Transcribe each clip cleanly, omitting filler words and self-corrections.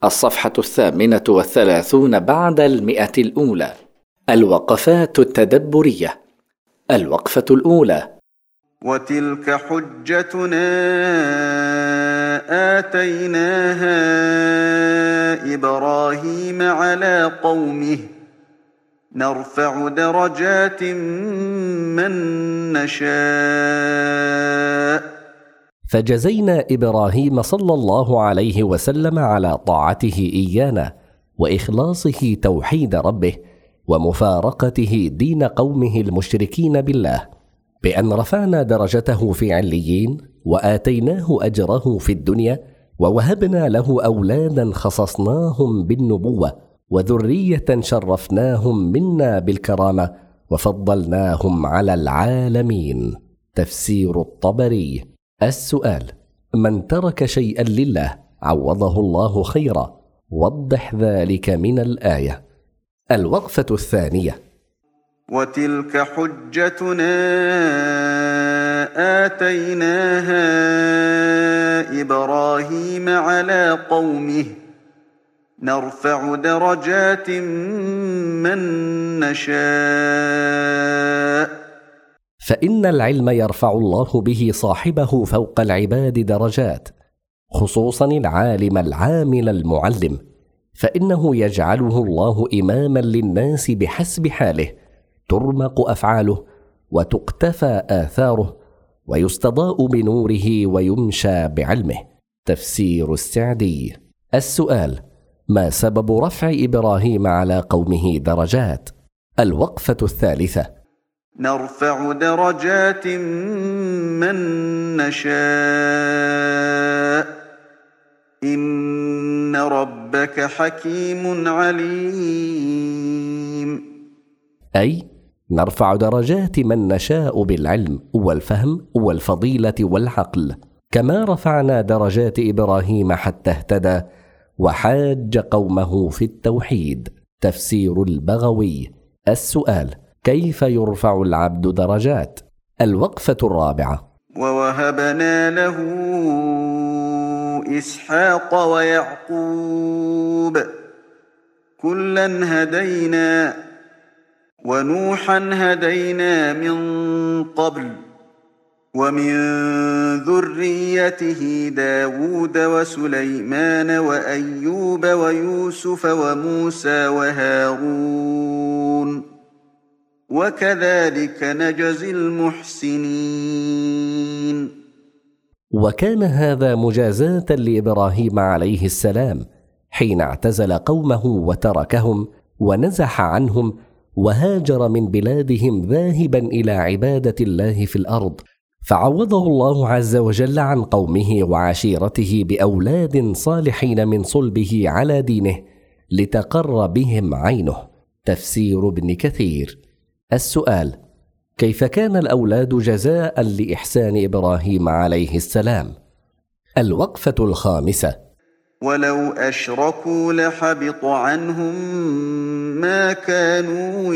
الصفحة 38 بعد 100 الأولى. الوقفات التدبرية. الوقفة الأولى: وتلك حجتنا آتيناها إبراهيم على قومه نرفع درجات من نشاء. فجزينا إبراهيم صلى الله عليه وسلم على طاعته إيانا وإخلاصه توحيد ربه ومفارقته دين قومه المشركين بالله بأن رفعنا درجته في عليين وآتيناه أجره في الدنيا ووهبنا له أولادا خصصناهم بالنبوة وذرية شرفناهم منا بالكرامة وفضلناهم على العالمين. تفسير الطبري. السؤال: من ترك شيئا لله عوضه الله خيرا، وضح ذلك من الآية. الوقفة الثانية: وتلك حجتنا آتيناها إبراهيم على قومه نرفع درجات من نشاء. فإن العلم يرفع الله به صاحبه فوق العباد درجات، خصوصا العالم العامل المعلم، فإنه يجعله الله إماما للناس بحسب حاله، ترمق أفعاله وتقتفى آثاره ويستضاء بنوره ويمشى بعلمه. تفسير السعدي. السؤال: ما سبب رفع إبراهيم على قومه درجات؟ الوقفة الثالثة: نرفع درجات من نشاء إن ربك حكيم عليم. أي نرفع درجات من نشاء بالعلم والفهم والفضيلة والعقل، كما رفعنا درجات إبراهيم حتى اهتدى وحاج قومه في التوحيد. تفسير البغوي. السؤال: كيف يرفع العبد درجات؟ الوقفة الرابعة: ووهبنا له إسحاق ويعقوب كلا هدينا ونوحا هدينا من قبل ومن ذريته داود وسليمان وأيوب ويوسف وموسى وهارون وكذلك نجزي المحسنين. وكان هذا مجازاة لإبراهيم عليه السلام حين اعتزل قومه وتركهم ونزح عنهم وهاجر من بلادهم ذاهبا إلى عبادة الله في الأرض، فعوضه الله عز وجل عن قومه وعشيرته بأولاد صالحين من صلبه على دينه لتقر بهم عينه. تفسير ابن كثير. السؤال: كيف كان الأولاد جزاء لإحسان إبراهيم عليه السلام؟ الوقفة الخامسة: ولو أشركوا لحبط عنهم ما كانوا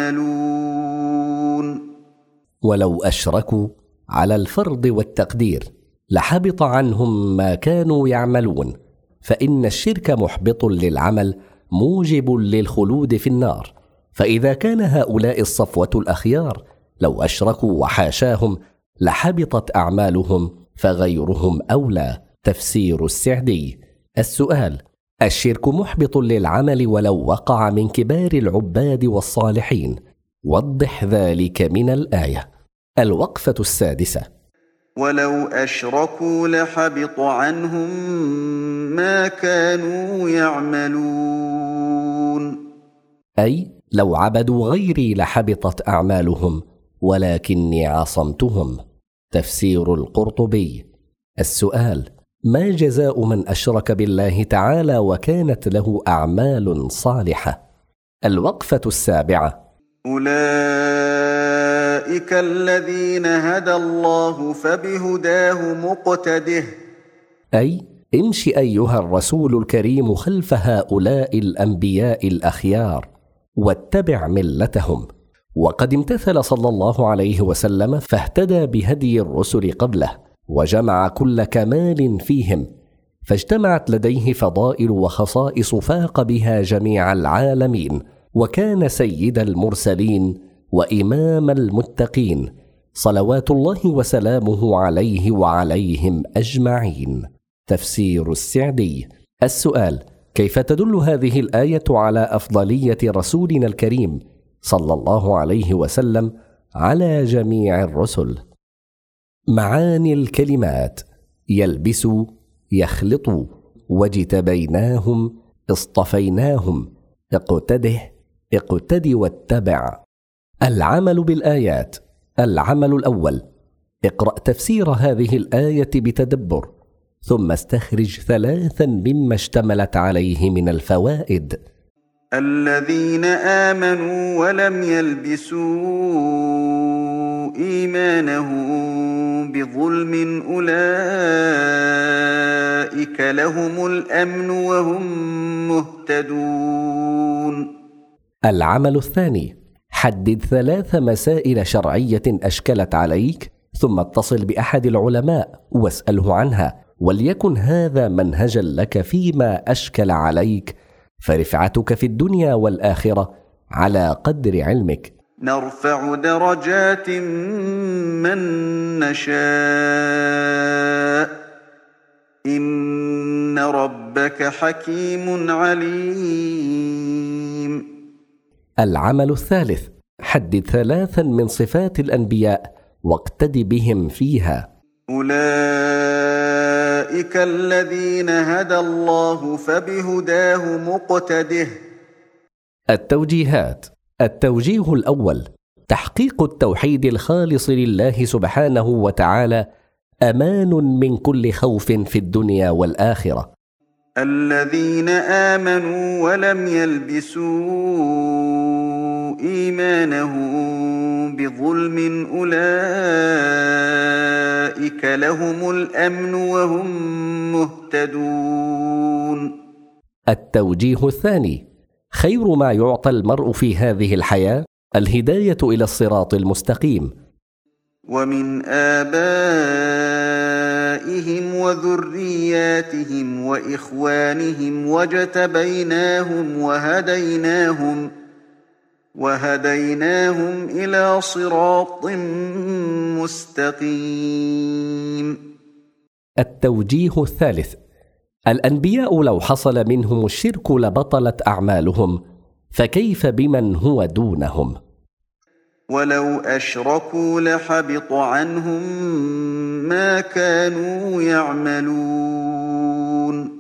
يعملون. ولو أشركوا على الفرض والتقدير لحبط عنهم ما كانوا يعملون، فإن الشرك محبط للعمل موجب للخلود في النار، فإذا كان هؤلاء الصفوة الأخيار لو أشركوا وحاشاهم لحبطت أعمالهم فغيرهم أولى. تفسير السعدي. السؤال: الشرك محبط للعمل ولو وقع من كبار العباد والصالحين، وضح ذلك من الآية. الوقفة السادسة: ولو أشركوا لحبط عنهم ما كانوا يعملون. أي لو عبدوا غيري لحبطت أعمالهم ولكني عصمتهم. تفسير القرطبي. السؤال: ما جزاء من أشرك بالله تعالى وكانت له أعمال صالحة؟ الوقفة السابعة: أولئك الذين هدى الله فبهداه مقتده. أي امش أيها الرسول الكريم خلف هؤلاء الأنبياء الأخيار واتبع ملتهم. وقد امتثل صلى الله عليه وسلم فاهتدى بهدي الرسل قبله وجمع كل كمال فيهم، فاجتمعت لديه فضائل وخصائص فاق بها جميع العالمين، وكان سيد المرسلين وإمام المتقين صلوات الله وسلامه عليه وعليهم أجمعين. تفسير السعدي. السؤال: كيف تدل هذه الآية على أفضلية رسولنا الكريم صلى الله عليه وسلم على جميع الرسل؟ معاني الكلمات: يلبس، يخلط، واجتبيناهم، اصطفيناهم، اقتده، اقتد واتبع. العمل بالآيات. العمل الأول: اقرأ تفسير هذه الآية بتدبر، ثم استخرج 3 مما اشتملت عليه من الفوائد. الذين آمنوا ولم يلبسوا إيمانهم بظلم أولئك لهم الأمن وهم مهتدون. العمل الثاني: حدد 3 مسائل شرعية أشكلت عليك، ثم اتصل بأحد العلماء واسأله عنها، وليكن هذا منهجا لك فيما أشكل عليك، فرفعتك في الدنيا والآخرة على قدر علمك. نرفع درجات من نشاء إن ربك حكيم عليم. العمل الثالث: حدد 3 من صفات الأنبياء واقتد بهم فيها. أولئك الذين هدى الله فبهداه مقتده. التوجيهات. التوجيه الأول: تحقيق التوحيد الخالص لله سبحانه وتعالى أمان من كل خوف في الدنيا والآخرة. الذين آمنوا ولم يلبسوا إيمانهم بظلم أولئك لهم الأمن وهم مهتدون. التوجيه الثاني: خير ما يعطى المرء في هذه الحياة الهداية إلى الصراط المستقيم. ومن آبائهم وذرياتهم وإخوانهم واجتبيناهم وهديناهم إلى صراط مستقيم. التوجيه الثالث: الأنبياء لو حصل منهم الشرك لبطلت أعمالهم، فكيف بمن هو دونهم؟ ولو أشركوا لحبط عنهم ما كانوا يعملون.